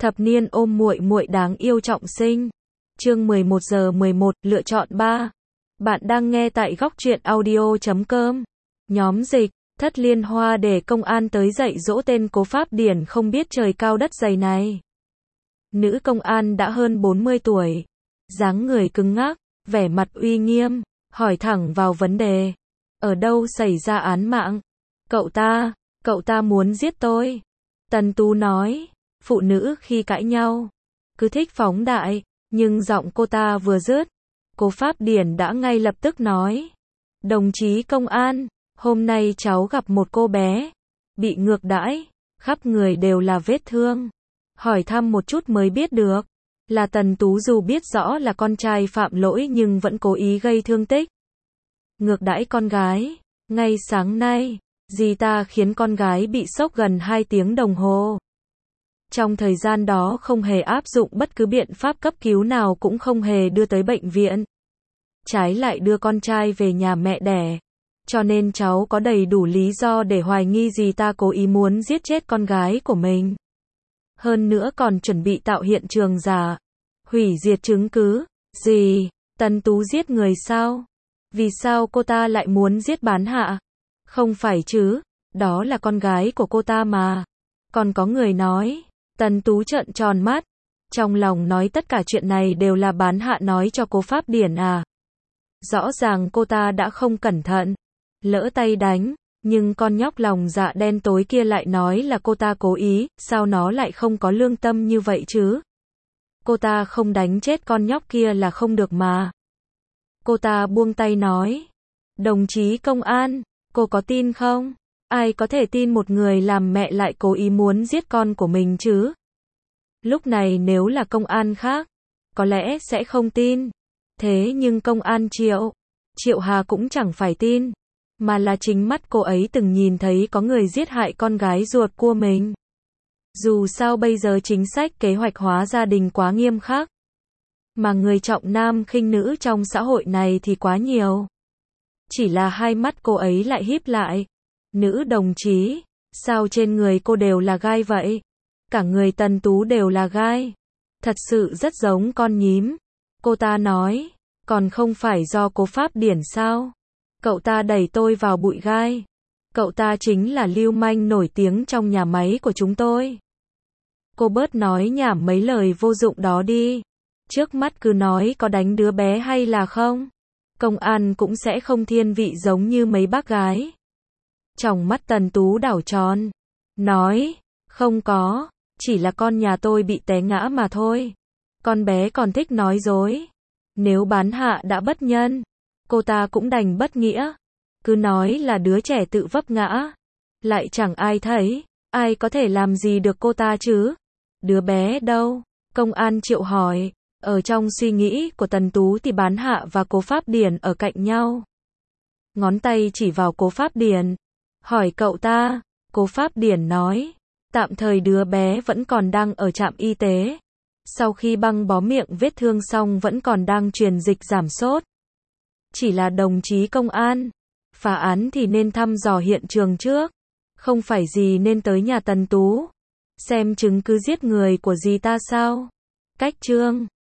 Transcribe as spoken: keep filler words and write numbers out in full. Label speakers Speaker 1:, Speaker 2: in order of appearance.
Speaker 1: Thập niên ôm muội muội đáng yêu trọng sinh. Chương mười một giờ mười một, lựa chọn ba. Bạn đang nghe tại góc truyện audio chấm com. Nhóm dịch, thất liên hoa để công an tới dạy dỗ tên cố pháp điển không biết trời cao đất dày này. Nữ công an đã hơn bốn mươi tuổi. Dáng người cứng ngắc, vẻ mặt uy nghiêm, hỏi thẳng vào vấn đề. Ở đâu xảy ra án mạng? Cậu ta, cậu ta muốn giết tôi. Tần Tú nói, phụ nữ khi cãi nhau, cứ thích phóng đại, nhưng giọng cô ta vừa dứt, cố pháp điển đã ngay lập tức nói. Đồng chí công an, hôm nay cháu gặp một cô bé, bị ngược đãi, khắp người đều là vết thương. Hỏi thăm một chút mới biết được, là Tần Tú dù biết rõ là con trai phạm lỗi nhưng vẫn cố ý gây thương tích. Ngược đãi con gái, ngay sáng nay, dì ta khiến con gái bị sốc gần hai tiếng đồng hồ. Trong thời gian đó không hề áp dụng bất cứ biện pháp cấp cứu nào cũng không hề đưa tới bệnh viện. Trái lại đưa con trai về nhà mẹ đẻ. Cho nên cháu có đầy đủ lý do để hoài nghi dì ta cố ý muốn giết chết con gái của mình. Hơn nữa còn chuẩn bị tạo hiện trường giả, hủy diệt chứng cứ. Gì? Tần Tú giết người sao? Vì sao cô ta lại muốn giết Bán Hạ? Không phải chứ, đó là con gái của cô ta mà. Còn có người nói. Tần Tú trợn tròn mắt, trong lòng nói tất cả chuyện này đều là Bán Hạ nói cho cố pháp điển à. Rõ ràng cô ta đã không cẩn thận, lỡ tay đánh, nhưng con nhóc lòng dạ đen tối kia lại nói là cô ta cố ý, sao nó lại không có lương tâm như vậy chứ? Cô ta không đánh chết con nhóc kia là không được mà. Cô ta buông tay nói, đồng chí công an, cô có tin không? Ai có thể tin một người làm mẹ lại cố ý muốn giết con của mình chứ? Lúc này nếu là công an khác, có lẽ sẽ không tin. Thế nhưng công an Triệu, Triệu Hà cũng chẳng phải tin, mà là chính mắt cô ấy từng nhìn thấy có người giết hại con gái ruột của mình. Dù sao bây giờ chính sách kế hoạch hóa gia đình quá nghiêm khắc, mà người trọng nam khinh nữ trong xã hội này thì quá nhiều. Chỉ là hai mắt cô ấy lại híp lại. Nữ đồng chí, sao trên người cô đều là gai vậy? Cả người Tần Tú đều là gai. Thật sự rất giống con nhím. Cô ta nói, còn không phải do cố pháp điển sao? Cậu ta đẩy tôi vào bụi gai. Cậu ta chính là lưu manh nổi tiếng trong nhà máy của chúng tôi. Cô bớt nói nhảm mấy lời vô dụng đó đi. Trước mắt cứ nói có đánh đứa bé hay là không. Công an cũng sẽ không thiên vị giống như mấy bác gái. Trong mắt Tần Tú đảo tròn, nói, không có, chỉ là con nhà tôi bị té ngã mà thôi. Con bé còn thích nói dối. Nếu Bán Hạ đã bất nhân, cô ta cũng đành bất nghĩa. Cứ nói là đứa trẻ tự vấp ngã. Lại chẳng ai thấy, ai có thể làm gì được cô ta chứ? Đứa bé đâu? Công an Triệu hỏi. Ở trong suy nghĩ của Tần Tú thì Bán Hạ và cố pháp điển ở cạnh nhau. Ngón tay chỉ vào cố pháp điển. Hỏi cậu ta, cố pháp điển nói, tạm thời đứa bé vẫn còn đang ở trạm y tế. Sau khi băng bó miệng vết thương xong vẫn còn đang truyền dịch giảm sốt. Chỉ là đồng chí công an, phá án thì nên thăm dò hiện trường trước. Không phải gì nên tới nhà Tần Tú. Xem chứng cứ giết người của dì ta sao? Cách chương.